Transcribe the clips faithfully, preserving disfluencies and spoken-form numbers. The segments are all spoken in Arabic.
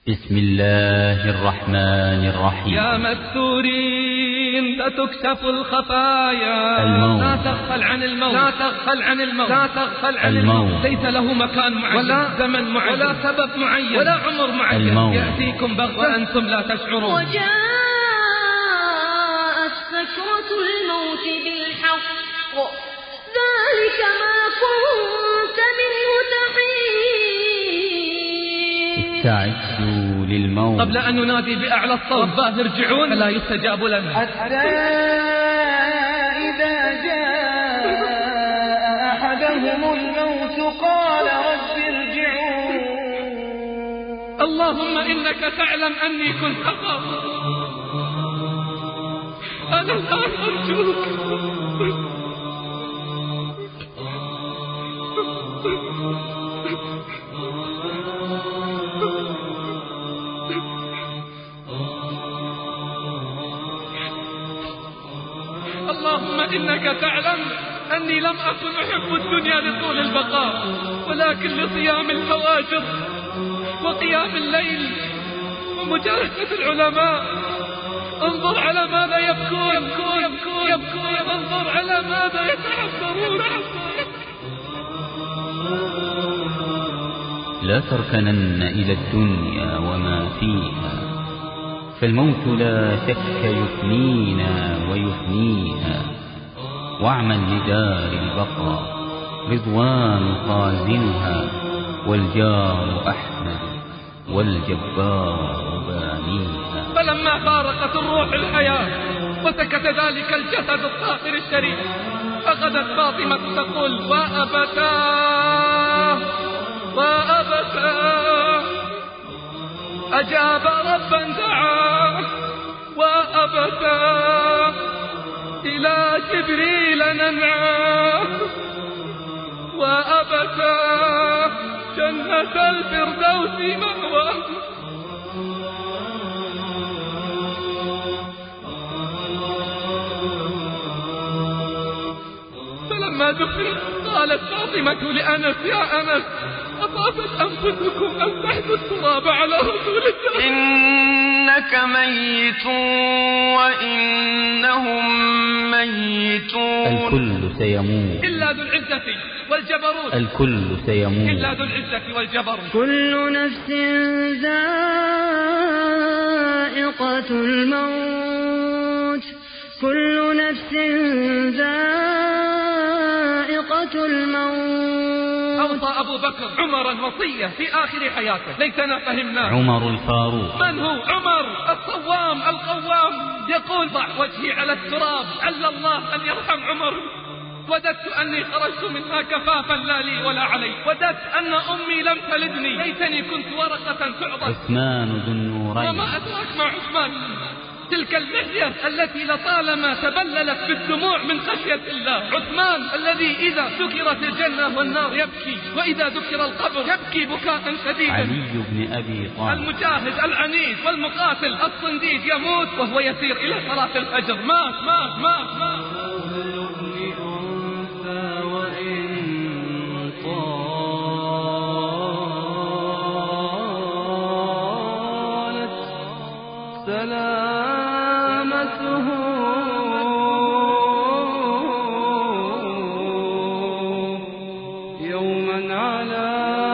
بسم الله الرحمن الرحيم. يا مستورين لا تكشف الخفايا، الموت. لا تغفل عن الموت، لا تغفل عن الموت، لا تغفل عن الموت. الموت. ليس له مكان معين ولا زمن معين ولا سبب معين ولا عمر معين. الموت. يأتيكم بغتة وأنتم لا تشعرون. وجاءت سكرة الموت بالحق ذلك ما كنت منه تحيد. استعدوا للموت قبل أن ننادي بأعلى الصوت رباه ارجعون فلا يستجاب لنا، حتى إذا جاء أحدهم الموت قال رب ارجعون. اللهم إنك تعلم أني كنت أخاف، أنا الآن أرجوك. اللهم إنك تعلم أني لم أكن أحب الدنيا لطول البقاء، ولكن لصيام الفواجر وقيام الليل ومجالسة العلماء. انظر على ماذا يبكون يبكون يبكون, يبكون. انظر على ماذا يتحسرون. لا تركنن إلى الدنيا وما فيها، فالموت لا شك يفنينا ويفنيها. واعمل لدار البقاء رضوان خازنها، والجار أحمد والجبار بانيها. فلما فارقت الروح الحياة وسكت ذلك الجسد الطاهر الشريف، أخذت فاطمة تقول وأبتاه وأبتاه. أجاب ربا دعاه وأبتاه، إلى جبريل ننعاه وأبتاه، جنة الفردوس مأواه. فلما دفن قالت فاطمة لأنس يا أنس أطابت أنفسكم أن تحدوا التراب على رسول الله. إنك ميت وإنهم ميتون. الكل سيموت إلا ذو العزة والجبروت، الكل سيموت إلا ذو العزة والجبروت. كل نفس ذائقة الموت، كل نفس ذائقة الموت. أوصى أبو بكر عمرا وصية في آخر حياته ليتنا فهمناه. عمر الفاروق. من هو عمر؟ الصوام القوام. يقول ضع وجهي على التراب عل الله أن يرحم عمر. وددت أني خرجت منها كفافا لا لي ولا علي، وددت أن أمي لم تلدني، ليتني كنت ورقة تعضد. عثمان ذو النورين. وما أدراك مع عثمان؟ تلك اللحية التي لطالما تبللت بالدموع من خشية الله. عثمان الذي إذا ذكرت الجنة والنار يبكي، وإذا ذكر القبر يبكي بكاء شديدا. علي بن أبي طالب. المجاهد العنيد والمقاتل الصنديد يموت وهو يسير إلى صلاة الفجر. مات مات مات مات. سلامته يوما على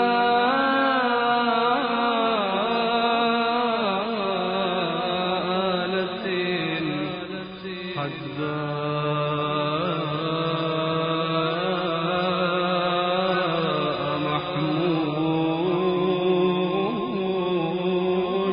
آلة قد باء محمود.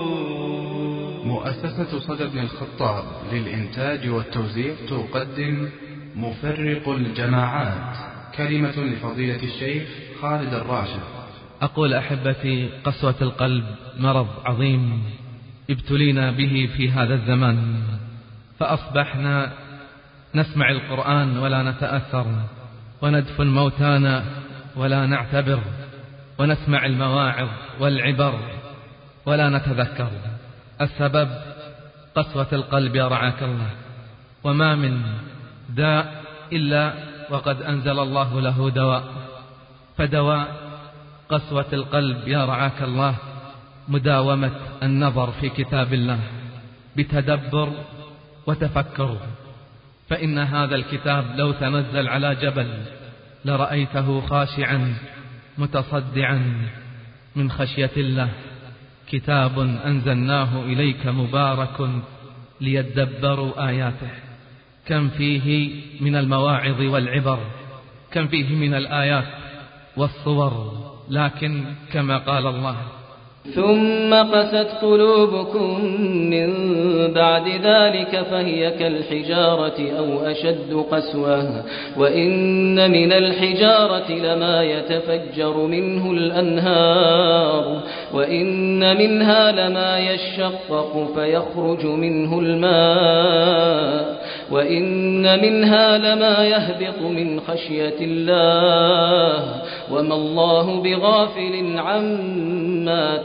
مؤسسة صدى بن الخطاب للإنتاج والتوزيع تقدم مفرق الجماعات، كلمة لفضيلة الشيخ خالد الراشد. أقول أحبتي، قسوة القلب مرض عظيم ابتلينا به في هذا الزمان، فأصبحنا نسمع القرآن ولا نتأثر، وندفن موتانا ولا نعتبر، ونسمع المواعظ والعبر ولا نتذكر. السبب قسوة القلب يا رعاك الله. وما من داء إلا وقد أنزل الله له دواء، فدواء قسوة القلب يا رعاك الله مداومة النظر في كتاب الله بتدبر وتفكر، فإن هذا الكتاب لو تنزل على جبل لرأيته خاشعا متصدعا من خشية الله. كتاب أنزلناه إليك مبارك ليدبروا آياته. كم فيه من المواعظ والعبر، كم فيه من الآيات والصور، لكن كما قال الله: ثم قست قلوبكم من بعد ذلك فهي كالحجارة أو أشد قسوة وإن من الحجارة لما يتفجر منه الأنهار وإن منها لما يشقق فيخرج منه الماء وإن منها لما يهبط من خشية الله وما الله بغافل عما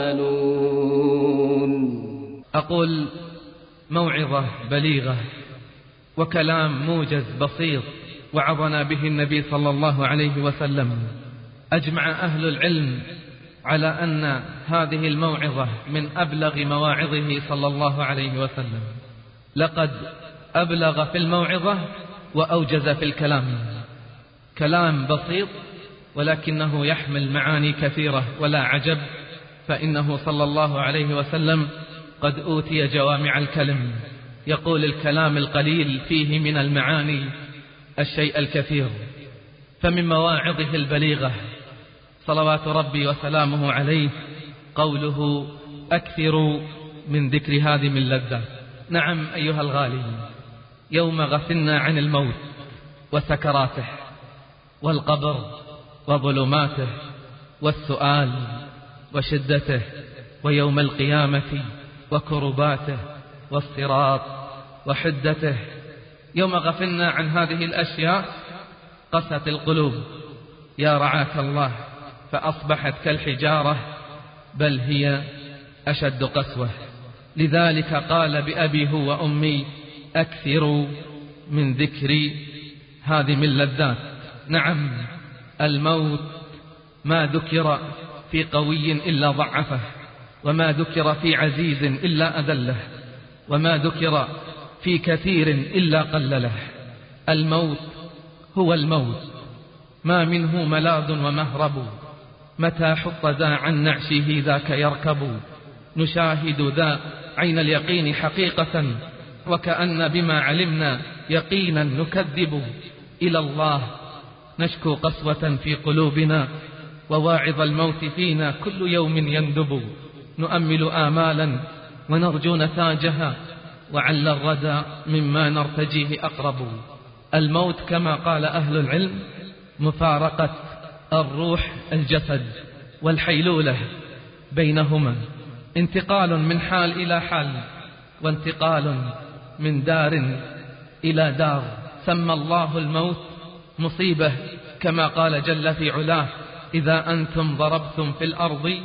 تعملون. أقول موعظة بليغة وكلام موجز بسيط وعظنا به النبي صلى الله عليه وسلم. أجمع أهل العلم على أن هذه الموعظة من أبلغ مواعظه صلى الله عليه وسلم. لقد أبلغ في الموعظة وأوجز في الكلام. كلام بسيط ولكنه يحمل معاني كثيرة، ولا عجب فإنه صلى الله عليه وسلم قد أوتي جوامع الكلم. يقول الكلام القليل فيه من المعاني الشيء الكثير. فمن مواعظه البليغة صلوات ربي وسلامه عليه قوله: أكثروا من ذكر هادم اللذات. نعم أيها الغالي، يوم غفلنا عن الموت وسكراته والقبر وظلماته والسؤال وشدته ويوم القيامة وكرباته والصراط وحدته، يوم غفلنا عن هذه الأشياء قست القلوب يا رعاك الله، فأصبحت كالحجارة بل هي أشد قسوة. لذلك قال بأبي هو وأمي: أكثروا من ذكر هادم اللذات. نعم، الموت ما ذكر في قوي إلا ضعفه، وما ذكر في عزيز إلا أذله، وما ذكر في كثير إلا قلله. الموت هو الموت، ما منه ملاذ ومهرب، متى حط ذا عن نعشه ذاك يركب. نشاهد ذا عين اليقين حقيقة، وكأن بما علمنا يقينا نكذب. إلى الله نشكو قسوة في قلوبنا، وواعظ الموت فينا كل يوم يندب. نؤمل آمالا ونرجو نتاجها، وعل الردى مما نرتجيه أقرب. الموت كما قال أهل العلم مفارقة الروح الجسد، والحيلولة بينهما انتقال من حال إلى حال، وانتقال من دار إلى دار. سمى الله الموت مصيبة كما قال جل في علاه: إذا أنتم ضربتم في الأرض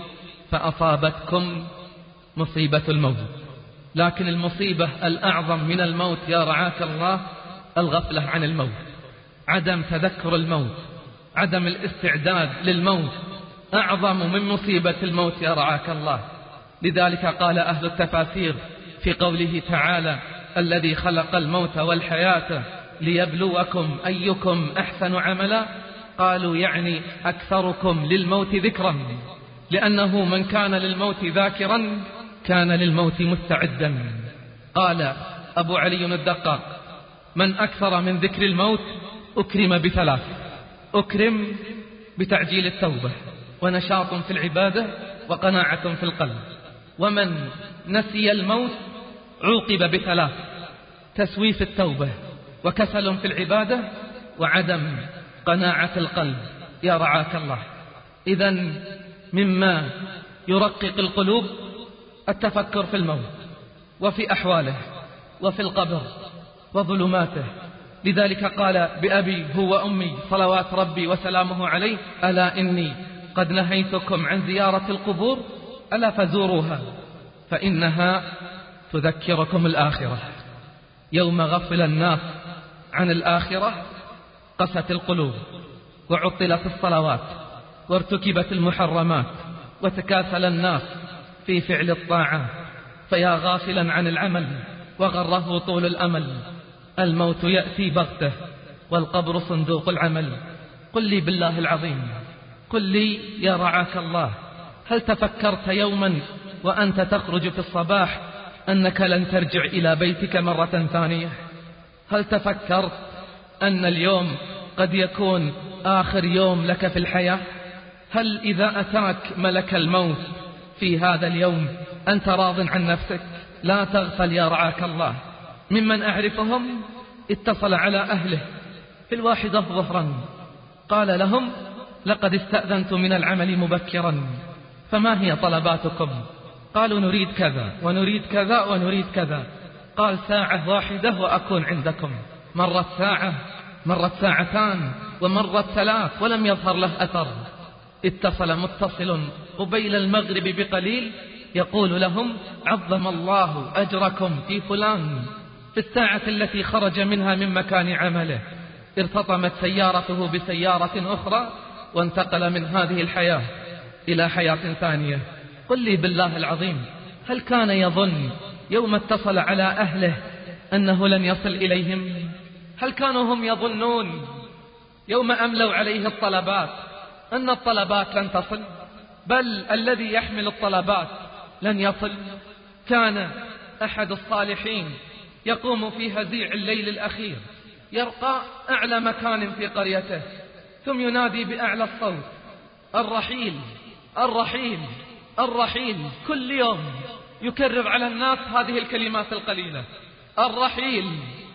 فأصابتكم مصيبة الموت. لكن المصيبة الأعظم من الموت يا رعاك الله الغفلة عن الموت، عدم تذكر الموت، عدم الاستعداد للموت أعظم من مصيبة الموت يا رعاك الله. لذلك قال أهل التفاسير في قوله تعالى: الذي خلق الموت والحياة ليبلوكم أيكم أحسن عملا، قالوا يعني أكثركم للموت ذكرا، لأنه من كان للموت ذاكرا كان للموت مستعدا. قال أبو علي الدقاق: من أكثر من ذكر الموت أكرم بثلاث: أكرم بتعجيل التوبة، ونشاط في العبادة، وقناعة في القلب. ومن نسي الموت عوقب بثلاث: تسويف التوبة، وكسل في العبادة، وعدم قناعة القلب يا رعاك الله. إذن مما يرقق القلوب التفكر في الموت وفي أحواله وفي القبر وظلماته. لذلك قال بأبي هو وأمي صلوات ربي وسلامه عليه: ألا إني قد نهيتكم عن زيارة القبور، ألا فزوروها فإنها تذكركم الآخرة. يوم غفل الناس عن الآخرة قست القلوب، وعطلت الصلوات، وارتكبت المحرمات، وتكاسل الناس في فعل الطاعة، فيا غافلا عن العمل وغره طول الأمل. الموت يأتي بغته والقبر صندوق العمل. قل لي بالله العظيم، قل لي يا رعاك الله، هل تفكرت يوما وأنت تخرج في الصباح أنك لن ترجع إلى بيتك مرة ثانية؟ هل تفكرت أن اليوم قد يكون آخر يوم لك في الحياة؟ هل إذا أتاك ملك الموت في هذا اليوم أنت راض عن نفسك؟ لا تغفل يا رعاك الله. ممن أعرفهم اتصل على أهله في الواحدة ظهرا، قال لهم لقد استأذنت من العمل مبكرا، فما هي طلباتكم؟ قالوا نريد كذا ونريد كذا ونريد كذا. قال ساعة واحدة وأكون عندكم. مرت ساعة، مرت ساعتان، ومرت ثلاث ولم يظهر له أثر. اتصل متصل قبيل المغرب بقليل يقول لهم عظم الله أجركم في فلان. في الساعة التي خرج منها من مكان عمله ارتطمت سيارته بسيارة أخرى وانتقل من هذه الحياة إلى حياة ثانية. قل لي بالله العظيم، هل كان يظن يوم اتصل على أهله أنه لن يصل إليهم؟ هل كانوا هم يظنون يوم أملوا عليه الطلبات أن الطلبات لن تصل؟ بل الذي يحمل الطلبات لن يصل. كان أحد الصالحين يقوم في هزيع الليل الأخير، يرقى أعلى مكان في قريته، ثم ينادي بأعلى الصوت الرحيل الرحيل الرحيل. كل يوم يكرر على الناس هذه الكلمات القليلة: الرحيل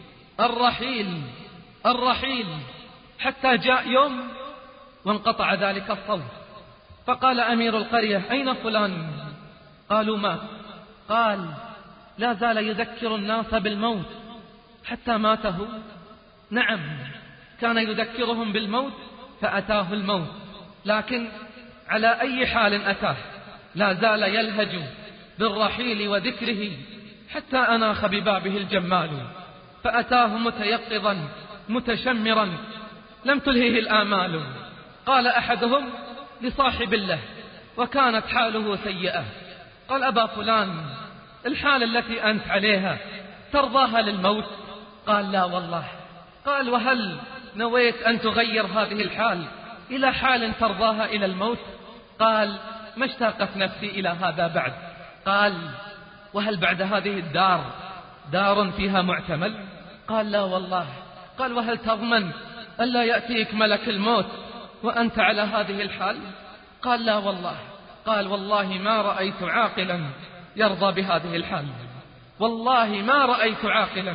الرحيل الرحيل، حتى جاء يوم وانقطع ذلك الصوت. فقال أمير القرية أين فلان؟ قالوا مات. قال لا زال يذكر الناس بالموت حتى ماته. نعم، كان يذكرهم بالموت فأتاه الموت، لكن على أي حال أتاه لا زال يلهج بالرحيل وذكره حتى أناخ ببابه الجمال، فأتاه متيقظا متشمرا لم تلهه الآمال. قال أحدهم لصاحب له وكانت حاله سيئة، قال أبا فلان الحال التي أنت عليها ترضاها للموت؟ قال لا والله. قال وهل نويت أن تغير هذه الحال إلى حال ترضاها إلى الموت؟ قال ما اشتاقت نفسي إلى هذا بعد. قال وهل بعد هذه الدار دار فيها معتمل؟ قال لا والله. قال وهل تضمن ألا يأتيك ملك الموت وأنت على هذه الحال؟ قال لا والله. قال والله ما رأيت عاقلا يرضى بهذه الحال، والله ما رأيت عاقلا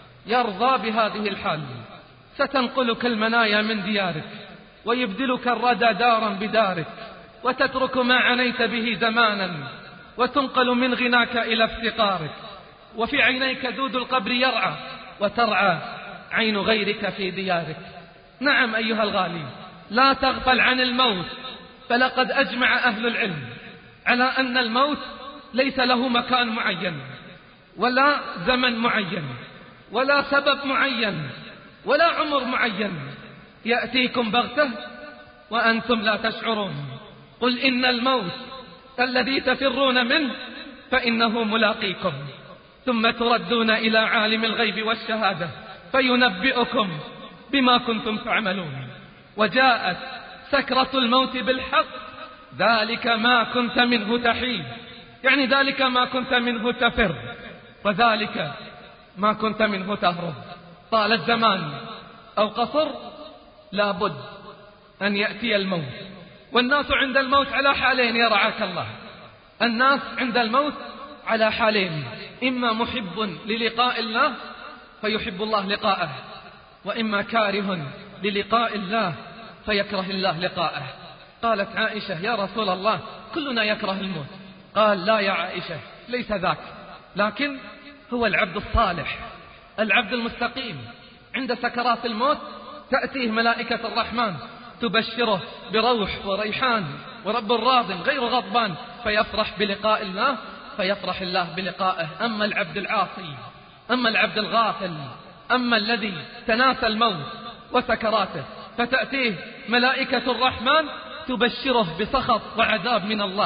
يرضى بهذه الحال. ستنقلك المنايا من ديارك ويبدلك الردى دارا بدارك، وتترك ما عنيت به زمانا وتنقل من غناك إلى افتقارك، وفي عينيك دود القبر يرعى وترعى عين غيرك في ديارك. نعم أيها الغالي، لا تغفل عن الموت، فلقد أجمع أهل العلم على أن الموت ليس له مكان معين ولا زمن معين ولا سبب معين ولا عمر معين، يأتيكم بغتة وأنتم لا تشعرون. قل إن الموت الذي تفرون منه فإنه ملاقيكم، ثم تردون إلى عالم الغيب والشهادة فينبئكم بما كنتم تعملون. وجاءت سكرة الموت بالحق، ذلك ما كنت منه تحيد، يعني ذلك ما كنت منه تفر، وذلك ما كنت منه تهرب. طال الزمان أو قصر لابد أن يأتي الموت. والناس عند الموت على حالين يا رعاك الله، الناس عند الموت على حالين: إما محب للقاء الله فيحب الله لقاءه، وإما كاره للقاء الله فيكره الله لقاءه. قالت عائشة يا رسول الله كلنا يكره الموت. قال لا يا عائشة، ليس ذاك، لكن هو العبد الصالح العبد المستقيم عند سكرات الموت تأتيه ملائكة الرحمن تبشره بروح وريحان ورب راض غير غضبان، فيفرح بلقاء الله فيفرح الله بلقائه. أما العبد العاصي، أما العبد الغافل، أما الذي تناسى الموت وسكراته فتأتيه ملائكة الرحمن تبشره بسخط وعذاب من الله،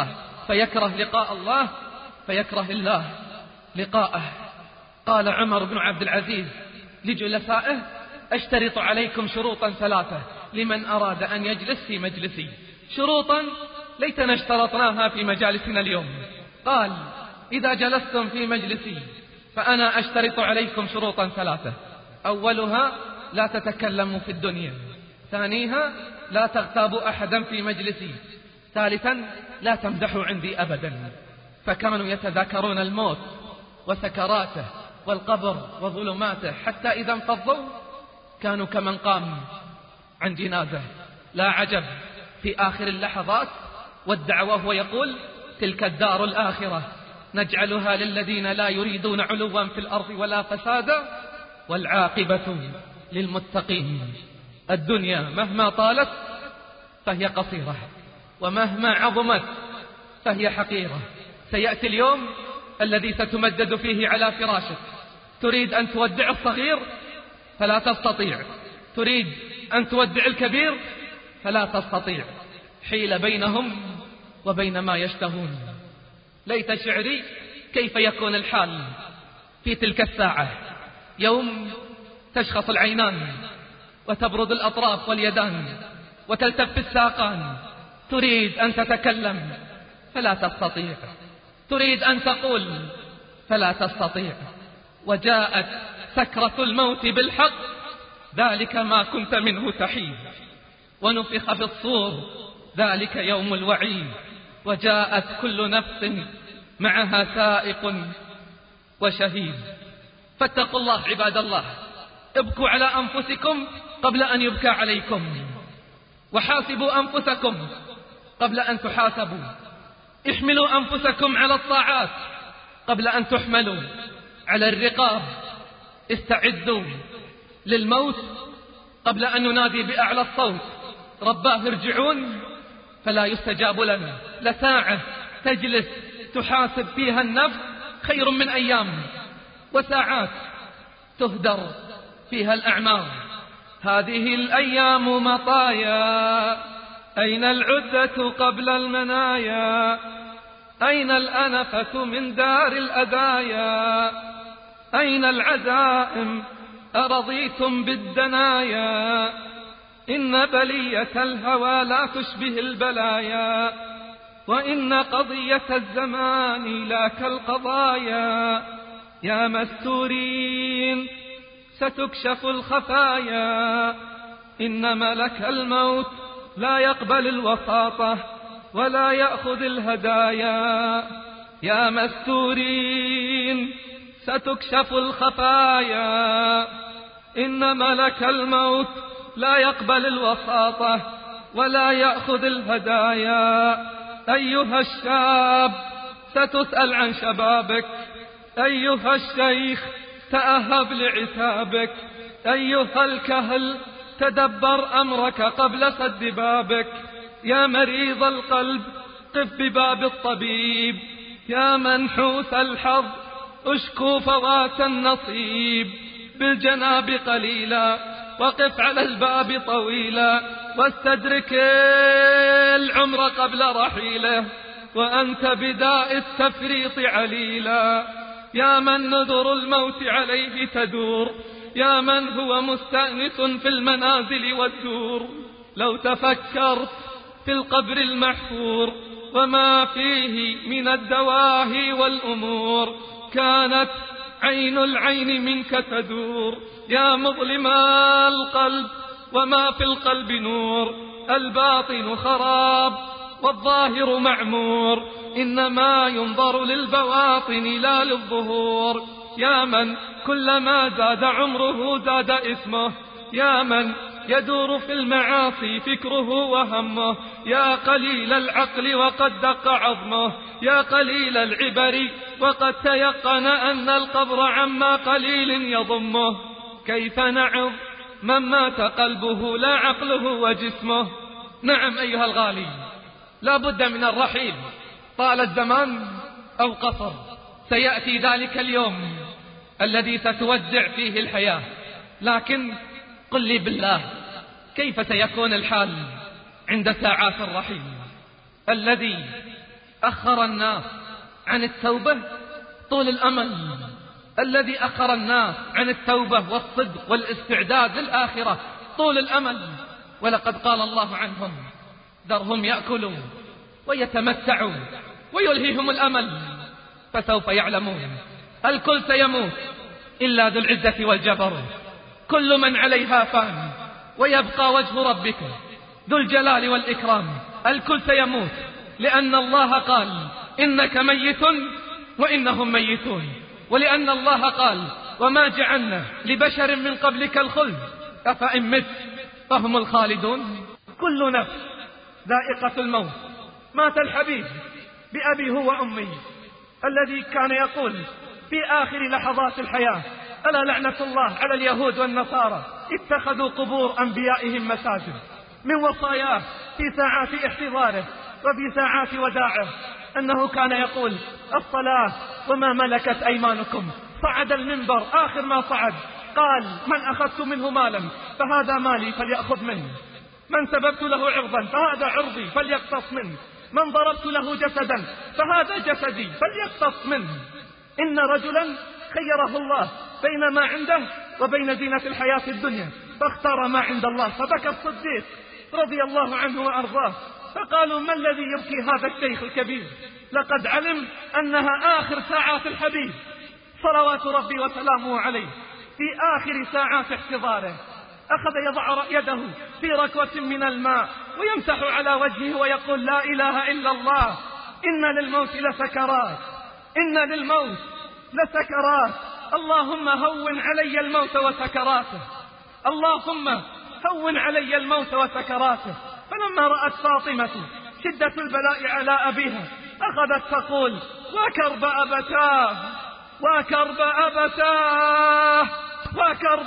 فيكره لقاء الله فيكره الله لقاءه. قال عمر بن عبد العزيز لجلسائه: أشترط عليكم شروطا ثلاثة لمن أراد أن يجلس في مجلسي، شروطا ليتنا اشترطناها في مجالسنا اليوم. قال: إذا جلستم في مجلسي فأنا أشترط عليكم شروطا ثلاثة: أولها لا تتكلموا في الدنيا، ثانيها لا تغتابوا أحدا في مجلسي، ثالثا لا تمدحوا عندي أبدا. فكانوا يتذاكرون الموت وسكراته والقبر وظلماته، حتى إذا انفضوا كانوا كمن قام عن جنازة. لا عجب في آخر اللحظات ودع وهو يقول: تلك الدار الآخرة نجعلها للذين لا يريدون علوا في الأرض ولا فسادا والعاقبة للمتقين. الدنيا مهما طالت فهي قصيرة، ومهما عظمت فهي حقيرة. سيأتي اليوم الذي ستمدد فيه على فراشك، تريد أن تودع الصغير فلا تستطيع، تريد أن تودع الكبير فلا تستطيع، حيل بينهم وبين ما يشتهون. ليت شعري كيف يكون الحال في تلك الساعة، يوم تشخص العينان وتبرد الأطراف واليدان وتلتف الساقان، تريد أن تتكلم فلا تستطيع، تريد أن تقول فلا تستطيع. وجاءت سكرة الموت بالحق، ذلك ما كنت منه تحيد، ونفخ في الصور، ذلك يوم الوعيد، وجاءت كل نفس معها سائق وشهيد. فاتقوا الله عباد الله، ابكوا على أنفسكم قبل أن يبكى عليكم، وحاسبوا أنفسكم قبل أن تحاسبوا، احملوا أنفسكم على الطاعات قبل أن تحملوا على الرقاب، استعدوا للموت قبل أن ننادي بأعلى الصوت: رباه ارجعون، فلا يستجاب لنا. لساعة تجلس تحاسب فيها النفس خير من أيام، وساعات تهدر فيها الأعمار. هذه الأيام مطايا، أين العدة قبل المنايا؟ أين الأنفة من دار الأدايا؟ أين العزائم أرضيتم بالدنايا؟ إن بلية الهوى لا تشبه البلايا، وإن قضية الزمان لا كالقضايا. يا مستورين ستكشف الخفايا، إن ملك الموت لا يقبل الوساطة ولا يأخذ الهدايا. يا مستورين ستكشف الخفايا، إن ملك الموت لا يقبل الوساطة ولا يأخذ الهدايا. أيها الشاب ستسأل عن شبابك، أيها الشيخ تأهب لعتابك، أيها الكهل تدبر أمرك قبل سد بابك. يا مريض القلب قف بباب الطبيب، يا منحوس الحظ اشكو فوات النصيب. بالجناب قليلا وقف على الباب طويلا، واستدرك العمر قبل رحيله، وأنت بداء التفريط عليلا. يا من نذر الموت عليه تدور، يا من هو مستأنس في المنازل والدور. لو تفكرت في القبر المحفور وما فيه من الدواهي والأمور، كانت عين العين منك تدور. يا مظلم القلب وما في القلب نور، الباطن خراب والظاهر معمور، إنما ينظر للبواطن لا للظهور. يا من كلما زاد عمره زاد اسمه، يا من يدور في المعاصي فكره وهمه. يا قليل العقل وقد دق عظمه، يا قليل العبر وقد تيقن أن القبر عما قليل يضمه. كيف نعظ من مات قلبه لا عقله وجسمه؟ نعم أيها الغالي، لا بد من الرحيل، طال الزمان أو قصر، سيأتي ذلك اليوم الذي ستودع فيه الحياة. لكن قل لي بالله، كيف سيكون الحال عند ساعات الرحيل؟ الذي أخر الناس عن التوبة طول الأمل، الذي أخر الناس عن التوبة والصدق والاستعداد للآخرة طول الأمل. ولقد قال الله عنهم: ذرهم يأكلوا ويتمتعوا ويلهيهم الأمل فسوف يعلمون. الكل سيموت إلا ذو العزة والجبروت، كل من عليها فان ويبقى وجه ربك ذو الجلال والإكرام. الكل سيموت لأن الله قال: إنك ميت وإنهم ميتون، ولأن الله قال: وما جعلنا لبشر من قبلك الخلد أفإن مت فهم الخالدون. كل نفس ذائقة الموت. مات الحبيب بأبي هو وأمي الذي كان يقول في آخر لحظات الحياة: ألا لعنة الله على اليهود والنصارى اتخذوا قبور أنبيائهم مساجد. من وصاياه في ساعات احتضاره وفي ساعات وداعه أنه كان يقول: الصلاة وما ملكت أيمانكم. صعد المنبر، آخر ما صعد قال: من أخذت منه مالا فهذا مالي فليأخذ منه، من سببت له عرضا فهذا عرضي فليقتص منه، من ضربت له جسدا فهذا جسدي فليقتص منه. إن رجلا خيره الله بين ما عنده وبين زينة الحياة الدنيا فاختار ما عند الله. فبكى الصديق رضي الله عنه وأرضاه، فقالوا: ما الذي يبكي هذا الشيخ الكبير؟ لقد علم أنها آخر ساعات الحبيب صلوات ربي وسلامه عليه. في آخر ساعات احتضاره أخذ يضع يده في ركوة من الماء ويمسح على وجهه ويقول: لا إله إلا الله، إن للموت لسكرات، إن للموت لسكرات، اللهم هون علي الموت وسكراته، اللهم هون علي الموت وسكراته. فلما رأت فاطمة شدة البلاء على أبيها أخذت تقول: وكرب أبتاه وكرب أبتاه وكرب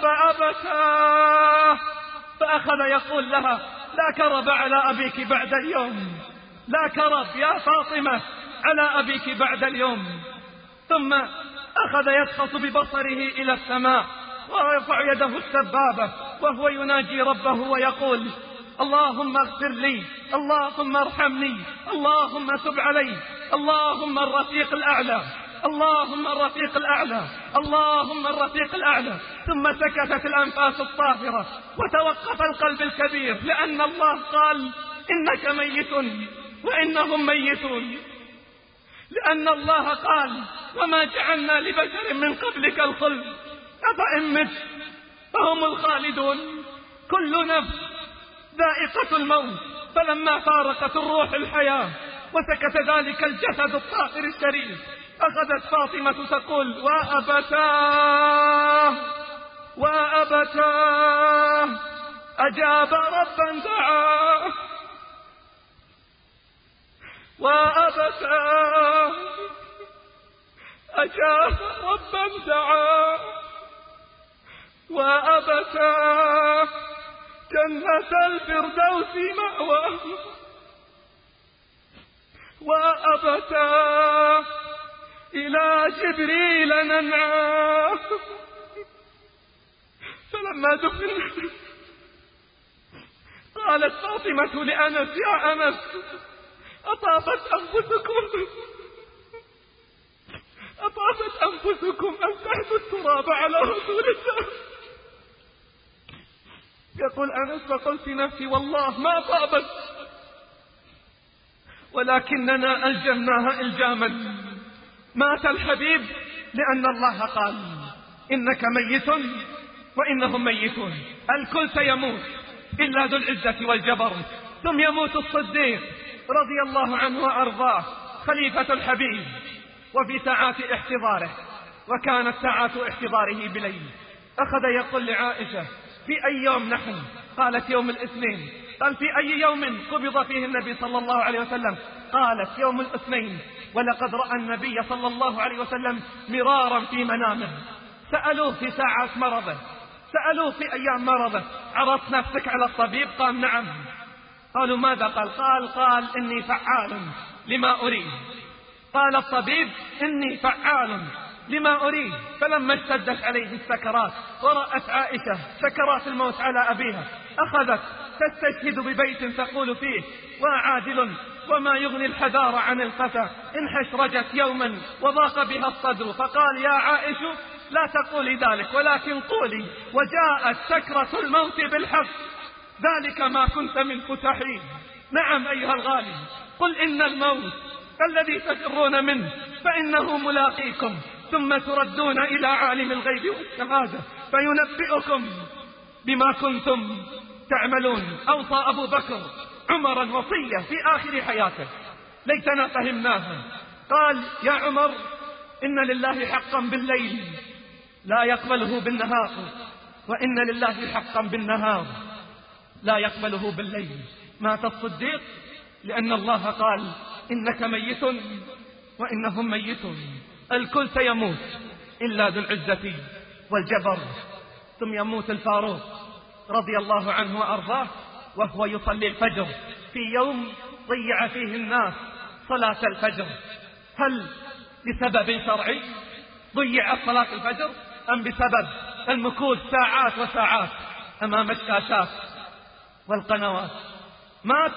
أبتاه. فأخذ يقول لها: لا كرب على أبيك بعد اليوم، لا كرب يا فاطمة على أبيك بعد اليوم. ثم أخذ يسقط ببصره إلى السماء ويرفع يده السبابة وهو يناجي ربه ويقول: اللهم اغفر لي، اللهم ارحمني، اللهم تب علي، اللهم الرفيق الأعلى، اللهم الرفيق الأعلى، اللهم الرفيق الأعلى. ثم سكتت الأنفاس الطاهرة وتوقف القلب الكبير، لأن الله قال: إنك ميت وإنهم ميتون. لأن الله قال: وما جعلنا لبشر من قبلك الخلد أفإن مت فهم الخالدون. كل نفس ذائقة الموت. فلما فارقت الروح الحياة وسكت ذلك الجسد الطاهر الشريف أخذت فاطمة تقول: وأبتاه وأبتاه أجاب ربا دعاه، وأبتاه أجاب ربا دعاه، وأبتاه جنة الفردوس مأواه، وأبتاه إلى جبريل ننعاه. فلما دفن قالت فاطمة لأنس: يا أنس، أطابت أنفسكم أطابت أنفسكم أن تحثوا التراب على رسول الله. يقول أنس: فقلت في نفسي والله ما طابت، ولكننا ألجمناها إلجاما. مات الحبيب لأن الله قال: إنك ميت وإنهم ميتون. الكل سيموت إلا ذو العزة والجبروت. ثم يموت الصديق رضي الله عنه وأرضاه خليفة الحبيب. وفي ساعات احتضاره، وكانت ساعات احتضاره بليل، أخذ يقول لعائشة: في أي يوم نحن؟ قالت: يوم الاثنين. قال: في أي يوم قبض فيه النبي صلى الله عليه وسلم؟ قالت: يوم الاثنين. ولقد رأى النبي صلى الله عليه وسلم مرارا في منامه. سألوه في ساعات مرضه، سألوه في أيام مرضه: عرضت نفسك على الطبيب؟ قال: نعم. قالوا: ماذا قال؟ قال قال إني فعال لما أريد. قال الطبيب: إني فعال لما أريد. فلما اشتدت عليه السكرات ورأت عائشة سكرات الموت على أبيها أخذت تستشهد ببيت تقول فيه: وعادل وما يغني الحذار عن الفتى إن حشرجت يوما وضاق بها الصدر. فقال: يا عائش لا تقولي ذلك، ولكن قولي: وجاءت سكرة الموت بالحق، ذلك ما كنت من فتحي. نعم أيها الغالي، قل إن الموت الذي تفرون منه فإنه ملاقيكم، ثم تردون إلى عالم الغيب والشهادة فينبئكم بما كنتم تعملون. أوصى أبو بكر عمرا وصية في آخر حياته ليتنا فهمناها. قال: يا عمر، إن لله حقا بالليل لا يقبله بالنهار، وإن لله حقا بالنهار لا يقبله بالليل. مات الصديق لأن الله قال: إنك ميت وإنهم ميتون. الكل سيموت إلا ذو العزة والجبر. ثم يموت الفاروق رضي الله عنه وأرضاه وهو يصلي الفجر في يوم ضيع فيه الناس صلاة الفجر. هل بسبب شرعي ضيعت صلاة الفجر، أم بسبب المكوث ساعات وساعات أمام الشاشات والقنوات؟ مات،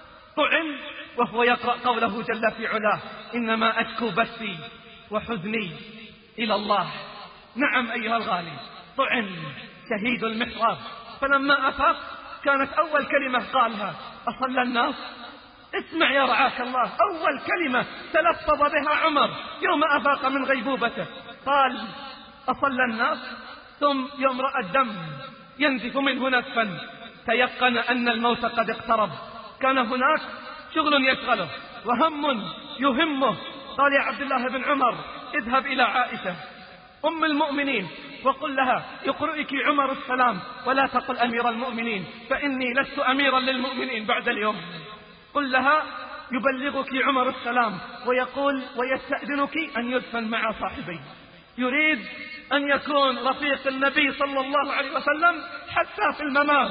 طعن وهو يقرأ قوله جل في علاه: إنما أشكو بثي وحزني إلى الله. نعم أيها الغالي، طعن شهيد المحراب. فلما أفاق كانت أول كلمة قالها: أصلى الناس؟ اسمع يا رعاك الله، أول كلمة تلفظ بها عمر يوم أفاق من غيبوبته قال: أصلى الناس؟ ثم يوم رأى الدم ينزف منه نزفا تيقن أن الموت قد اقترب. كان هناك شغل يشغله وهم يهمه. قال: يا عبد الله بن عمر، اذهب إلى عائشة أم المؤمنين وقل لها يقرئك عمر السلام، ولا تقل أمير المؤمنين، فإني لست أميرا للمؤمنين بعد اليوم. قل لها يبلغك عمر السلام ويقول ويستأذنك أن يدفن مع صاحبيه. يريد أن يكون رفيق النبي صلى الله عليه وسلم حتى في الممات،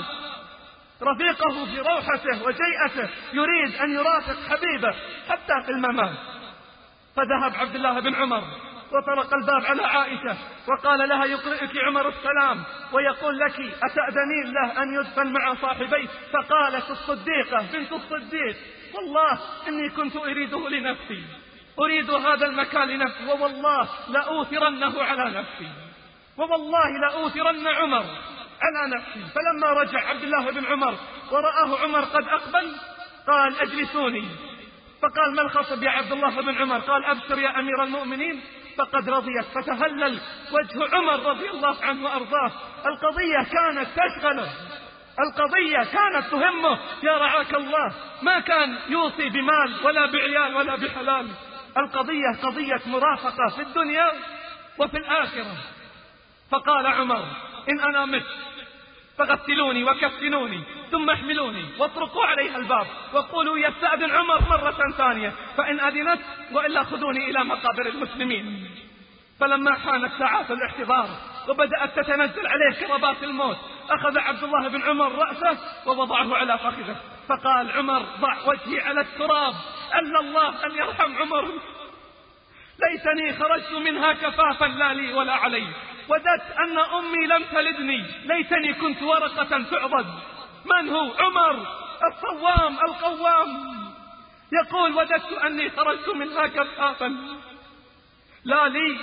رفيقه في روحته وجيئته، يريد أن يرافق حبيبه حتى في الممات. فذهب عبد الله بن عمر وطرق الباب على عائشة وقال لها: يقرئك عمر السلام ويقول لك أتأذنين له أن يدفن مع صاحبيه؟ فقالت الصديقة بنت الصديق: والله إني كنت أريده لنفسي، أريد هذا المكان لنفسي، ووالله لأوثرنه على نفسي، ووالله لأوثرن عمر على نفسي. فلما رجع عبد الله بن عمر ورآه عمر قد أقبل قال: أجلسوني. فقال: ما الخطب يا عبد الله بن عمر؟ قال: أبشر يا أمير المؤمنين فقد رضيت. فتهلل وجه عمر رضي الله عنه وأرضاه. القضية كانت تشغله، القضية كانت تهمه يا رعاك الله، ما كان يوصي بمال ولا بعيال ولا بحلال. القضية قضية مرافقة في الدنيا وفي الآخرة. فقال عمر: إن أنا مت فغسلوني وكفنوني ثم احملوني واطرقوا عليها الباب وقولوا يستأذن عمر مرة ثانية، فإن أذنت وإلا خذوني إلى مقابر المسلمين. فلما حانت ساعات الاحتضار وبدأت تتنزل عليه كربات الموت، أخذ عبد الله بن عمر رأسه ووضعه على فخذه، فقال عمر: ضع وجهي على التراب، ألا الله أن يرحم عمر، ليتني خرجت منها كفافا لا لي ولا علي، وددت أن أمي لم تلدني، ليتني كنت ورقة تعضد. من هو؟ عمر الصوام القوام، يقول: وددت أني خرجت منها كفافا لا لي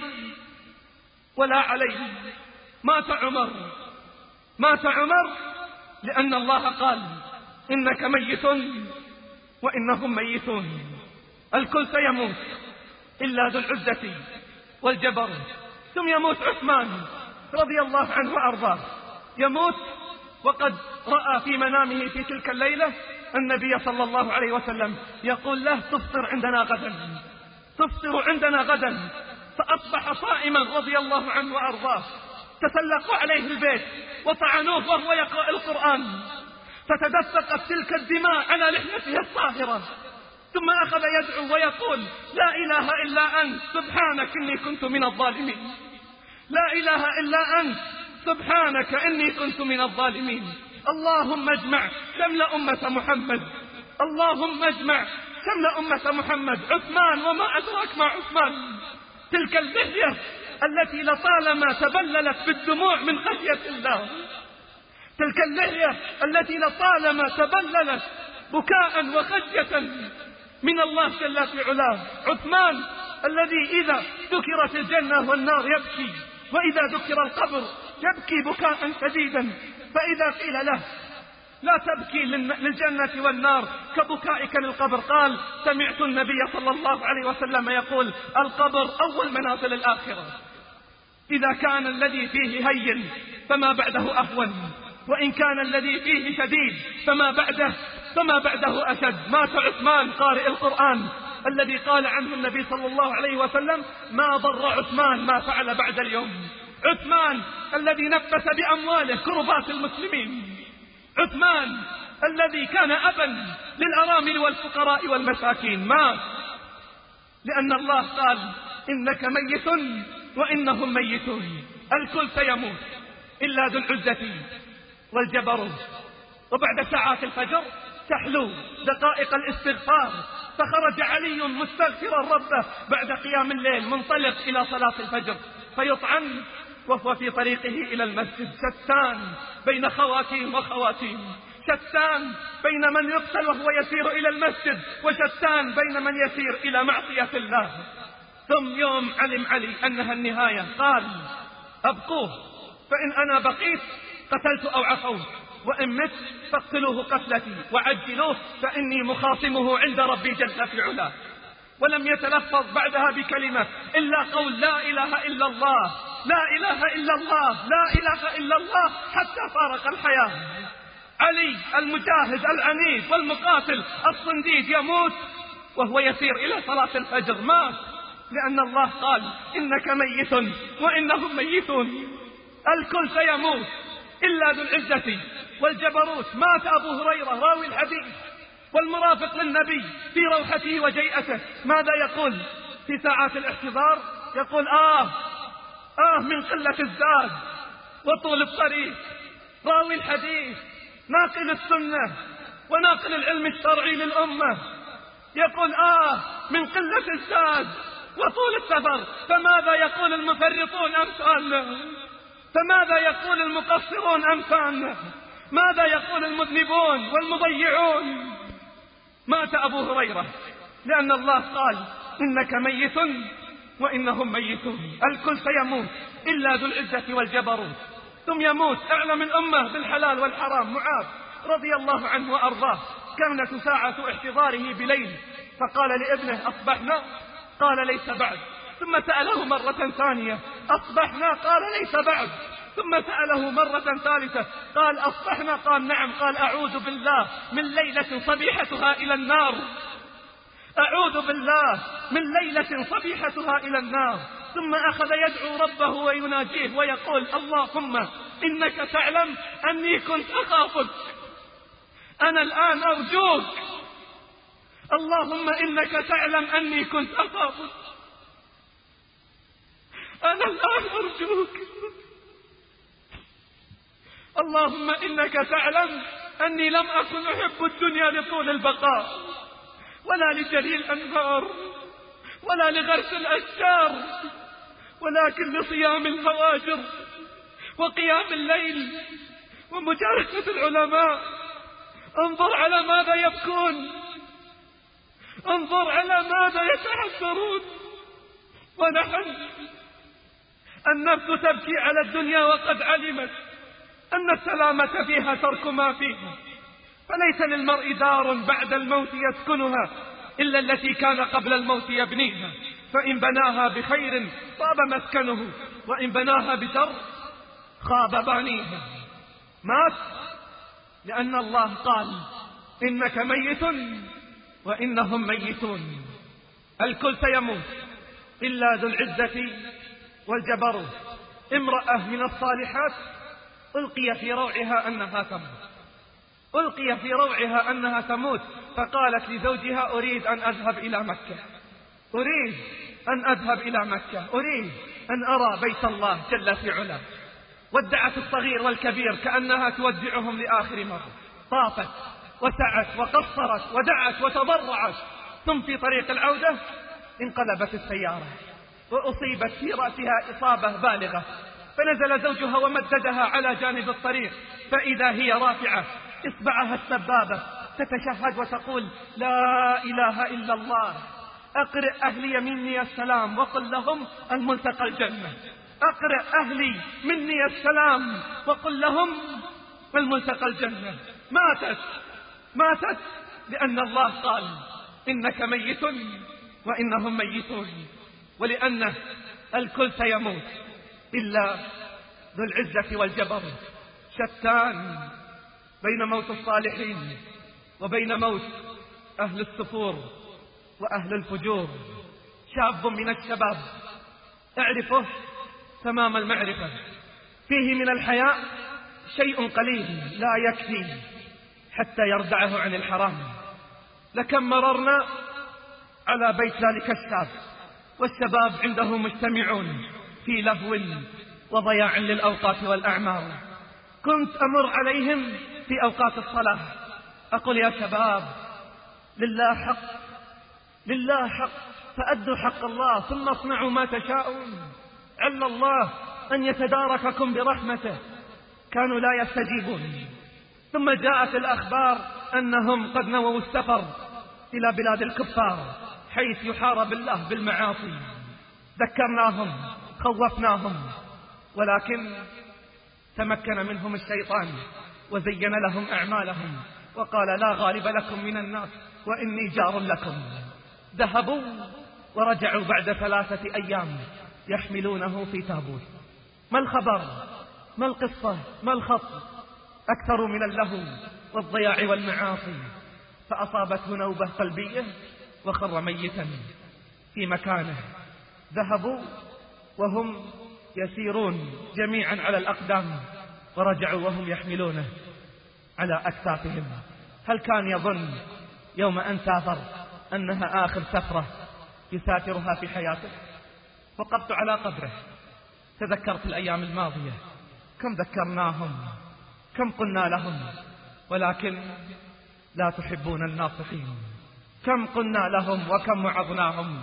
ولا علي. مات عمر، مات عمر لأن الله قال: إنك ميت وإنهم ميتون. الكل سيموت إلا ذو العزة والجبر. ثم يموت عثمان رضي الله عنه وأرضاه، يموت وقد رأى في منامه في تلك الليلة النبي صلى الله عليه وسلم يقول له: تفطر عندنا غدا، تفطر عندنا غدا. فأصبح صائما رضي الله عنه وأرضاه. تسلقوا عليه البيت وطعنوه وهو يقرأ القرآن، فتدفقت تلك الدماء على لحيته الطاهرة. ثم أخذ يدعو ويقول: لا إله إلا أنت سبحانك إني كنت من الظالمين، لا إله إلا أنت سبحانك إني كنت من الظالمين. اللهم اجمع شمل أمة محمد، اللهم اجمع شمل أمة محمد. عثمان، وما أدراك مع عثمان، تلك اللحية التي لطالما تبللت بالدموع من خشية الله، تلك اللحية التي لطالما تبللت بكاء وخجة من الله جل في علاه. عثمان الذي إذا ذكرت الجنة والنار يبكي، وإذا ذكر القبر يبكي بكاء شديدا، فإذا قيل له لا تبكي للجنة والنار كبكائك للقبر قال سمعت النبي صلى الله عليه وسلم يقول القبر أول منازل الآخرة. إذا كان الذي فيه هين فما بعده أهون، وإن كان الذي فيه شديد فما بعده فما بعده أشد. مات عثمان قارئ القرآن الذي قال عنه النبي صلى الله عليه وسلم ما ضر عثمان ما فعل بعد اليوم. عثمان الذي نفس بأمواله كربات المسلمين، عثمان الذي كان أبا للأرامل والفقراء والمساكين، مات لأن الله قال إنك ميت وإنهم ميتون. الكل سيموت إلا ذو العزة والجبروت. وبعد ساعات الفجر تحلو دقائق الاستغفار، فخرج علي مستغفرا ربه بعد قيام الليل منطلق إلى صلاة الفجر، فيطعن وهو في طريقه إلى المسجد، شتان بين خواتيم وخواتيم، شتان بين من يقتل وهو يسير إلى المسجد، وشتان بين من يسير إلى معصية الله. ثم يوم علم علي أنها النهاية قال أبقوه، فإن أنا بقيت قتلت أو عفوت، وإن مت فاقتلوه قتلتي وعجلوه فإني مخاصمه عند ربي جل في علاه. ولم يتلفظ بعدها بكلمة إلا قول لا إله إلا الله، لا إله إلا الله، لا إله إلا الله، حتى فارق الحياة. علي المجاهد العنيف والمقاتل الصنديد يموت وهو يسير إلى صلاة الفجر، مات لأن الله قال إنك ميت وإنهم ميتون. الكل سيموت إلا ذو العزة والجبروت. مات أبو هريرة راوي الحديث والمرافق للنبي في روحته وجيئته، ماذا يقول في ساعات الاحتضار؟ يقول آه آه من قلة الزاد وطول الطريق. راوي الحديث ناقل السنة وناقل العلم الشرعي للأمة يقول آه من قلة الزاد وطول السفر. فماذا يقول المفرطون أمثالنا؟ فماذا يقول المقصرون أمثالنا؟ ماذا يقول المذنبون والمضيعون؟ مات أبو هريرة لأن الله قال إنك ميت وإنهم ميتون. الكل سيموت إلا ذو العزة والجبروت. ثم يموت أعلم الأمة بالحلال والحرام معاذ رضي الله عنه وأرضاه. كانت ساعة احتضاره بليل فقال لابنه أصبحنا؟ قال ليس بعد. ثم سأله مرة ثانية أصبحنا؟ قال ليس بعد. ثم سأله مرة ثالثة قال أصبحنا؟ قال نعم. قال أعوذ بالله من ليلة صبيحتها إلى النار، أعوذ بالله من ليلة صبيحتها إلى النار. ثم أخذ يدعو ربه ويناجيه ويقول اللهم إنك تعلم أني كنت أخافك، أنا الآن أرجوك، اللهم إنك تعلم أني كنت أخافك، أنا الآن أرجوك، اللهم إنك تعلم أني لم أكن أحب الدنيا لطول البقاء ولا لجري الأنهار ولا لغرس الأشجار، ولكن لصيام الفواجر وقيام الليل ومجالسة العلماء. انظر على ماذا يبكون، انظر على ماذا يتحسرون. ونحن النفس تبكي على الدنيا وقد علمت أن السلامة فيها ترك ما فيها، فليس للمرء دار بعد الموت يسكنها إلا التي كان قبل الموت يبنيها، فإن بناها بخير طاب مسكنه وإن بناها بشر خاب بانيها. مات لأن الله قال إنك ميت وإنهم ميتون. الكل سيموت إلا ذو العزة والجبروت. امرأة من الصالحات ألقي في روعها أنها تموت، ألقي في روعها أنها تموت، فقالت لزوجها أريد أن أذهب إلى مكة، أريد أن أذهب إلى مكة، أريد أن أرى بيت الله جل في علاه. ودعت الصغير والكبير كأنها تودعهم لآخر مرة، طافت وسعت وقصرت ودعت وتضرعت. ثم في طريق العودة انقلبت السيارة وأصيبت في رأسها إصابة بالغة، فنزل زوجها ومددها على جانب الطريق فإذا هي رافعة إصبعها السبابة تتشهد وتقول لا إله إلا الله. أقرئ أهلي مني السلام وقل لهم الملتقى الجنة. أقرئ أهلي مني السلام وقل لهم الملتقى الجنة. ماتت ماتت لأن الله قال إنك ميت وإنهم ميتون، ولأن الكل سيموت إلا ذو العزة والجبر. شتان بين موت الصالحين وبين موت أهل السفور وأهل الفجور. شاب من الشباب اعرفه تمام المعرفة، فيه من الحياء شيء قليل لا يكفي حتى يردعه عن الحرام. لكم مررنا على بيت ذلك الشاب والشباب عنده مجتمعون في لهو وضياع للأوقات والأعمار. كنت أمر عليهم في أوقات الصلاة أقول يا شباب لله حق لله حق فأدوا حق الله ثم اصنعوا ما تشاءون، عل الله أن يتدارككم برحمته. كانوا لا يستجيبون. ثم جاءت الأخبار أنهم قد نووا السفر إلى بلاد الكفار حيث يحارب الله بالمعاصي. ذكرناهم خوفناهم، ولكن تمكن منهم الشيطان وزين لهم أعمالهم وقال لا غالب لكم من الناس وإني جار لكم. ذهبوا ورجعوا بعد ثلاثة أيام يحملونه في تابوت. ما الخبر؟ ما القصة؟ ما الخط؟ أكثر من اللهو والضياع والمعاصي، فأصابته نوبة قلبية وخر ميتا في مكانه. ذهبوا وهم يسيرون جميعا على الأقدام ورجعوا وهم يحملونه على أكتافهم. هل كان يظن يوم أن سافر أنها آخر سفرة يسافرها في حياته؟ وقفت على قبره تذكرت الأيام الماضية، كم ذكرناهم كم قلنا لهم ولكن لا تحبون الناصحين. كم قلنا لهم وكم وعظناهم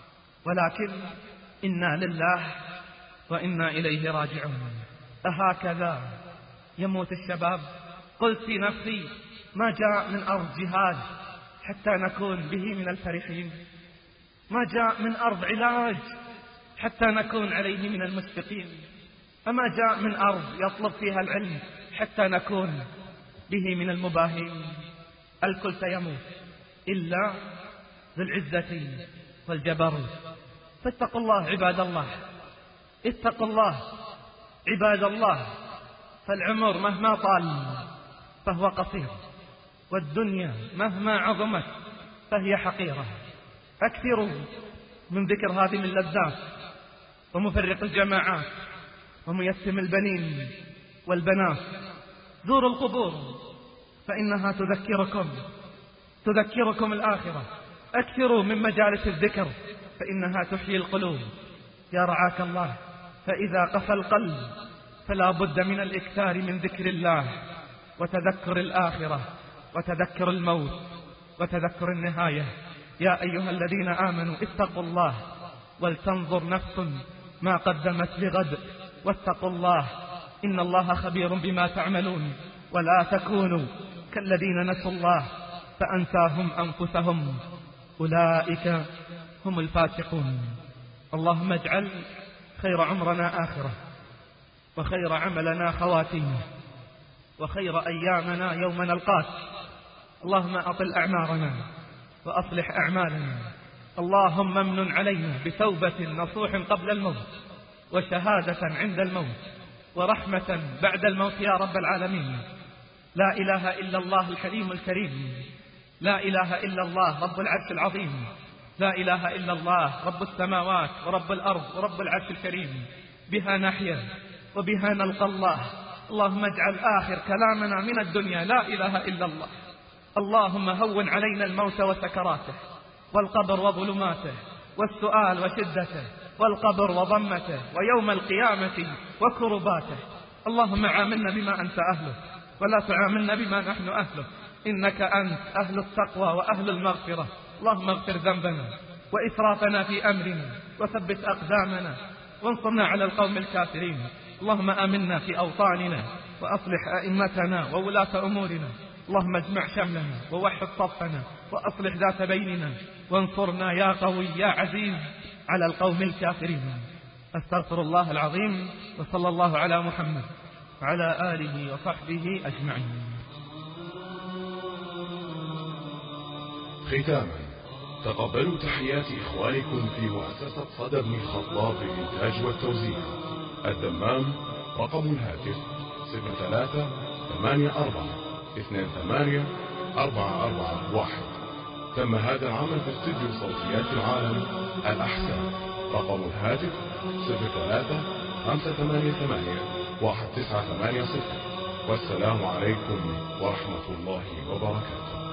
ولكن إنا لله وإنا إليه راجعون. أهكذا يموت الشباب؟ قلت في نفسي ما جاء من أرض جهاد حتى نكون به من الفرحين، ما جاء من أرض علاج حتى نكون عليه من المشفقين، أما جاء من أرض يطلب فيها العلم حتى نكون به من المباهين. الكل سيموت إلا ذو العزة والجبروت. فاتقوا الله عباد الله، اتقوا الله عباد الله، فالعمر مهما طال فهو قصير، والدنيا مهما عظمت فهي حقيرة. أكثروا من ذكر هذه اللذات ومفرق الجماعات وميسم البنين والبنات. زوروا القبور فإنها تذكركم تذكركم الآخرة. أكثروا من مجالس الذكر فإنها تحيي القلوب. يا رعاك الله، فإذا قفى القلب فلا بد من الإكثار من ذكر الله وتذكر الآخرة وتذكر الموت وتذكر النهاية. يا أيها الذين آمنوا اتقوا الله ولتنظر نفس ما قدمت لغد واتقوا الله إن الله خبير بما تعملون. ولا تكونوا كالذين نسوا الله فأنساهم أنفسهم أولئك هم الفاسقون. اللهم اجعل خير عمرنا آخرة، وخير عملنا خواتيمه، وخير أيامنا يوم نلقاك. اللهم أطل أعمارنا وأصلح أعمالنا. اللهم امن علينا بتوبة نصوح قبل الموت، وشهادة عند الموت، ورحمة بعد الموت يا رب العالمين. لا إله إلا الله الحليم الكريم، لا إله إلا الله رب العرش العظيم، لا إله إلا الله رب السماوات ورب الأرض ورب العرش الكريم. بها نحيا وبها نلقى الله. اللهم اجعل آخر كلامنا من الدنيا لا إله إلا الله. اللهم هون علينا الموت وسكراته، والقبر وظلماته، والسؤال وشدته، والقبر وضمته، ويوم القيامة وكرباته. اللهم عاملنا بما أنت أهله ولا تعاملنا بما نحن أهله، إنك أنت أهل التقوى وأهل المغفرة. اللهم اغفر ذنبنا وإسرافنا في أمرنا، وثبت أقدامنا، وانصرنا على القوم الكافرين. اللهم آمنا في أوطاننا وأصلح أئمتنا وولاة أمورنا. اللهم اجمع شملنا ووحد صفنا وأصلح ذات بيننا، وانصرنا يا قوي يا عزيز على القوم الكافرين. أستغفر الله العظيم، وصلى الله على محمد وعلى آله وصحبه أجمعين. ختاما، تقبلوا تحيات إخوانكم في مؤسسة صدى بن الخطاب للإنتاج والتوزيع. الدمام، رقم الهاتف صفر ثلاثة ثمانية أربعة اثنين ثمانية أربعة أربعة واحد. تم هذا العمل في استديو صوتيات العالم الأحساء. رقم الهاتف صفر ثلاثة خمسة ثمانية ثمانية واحد تسعة ثمانية صفر. والسلام عليكم ورحمة الله وبركاته.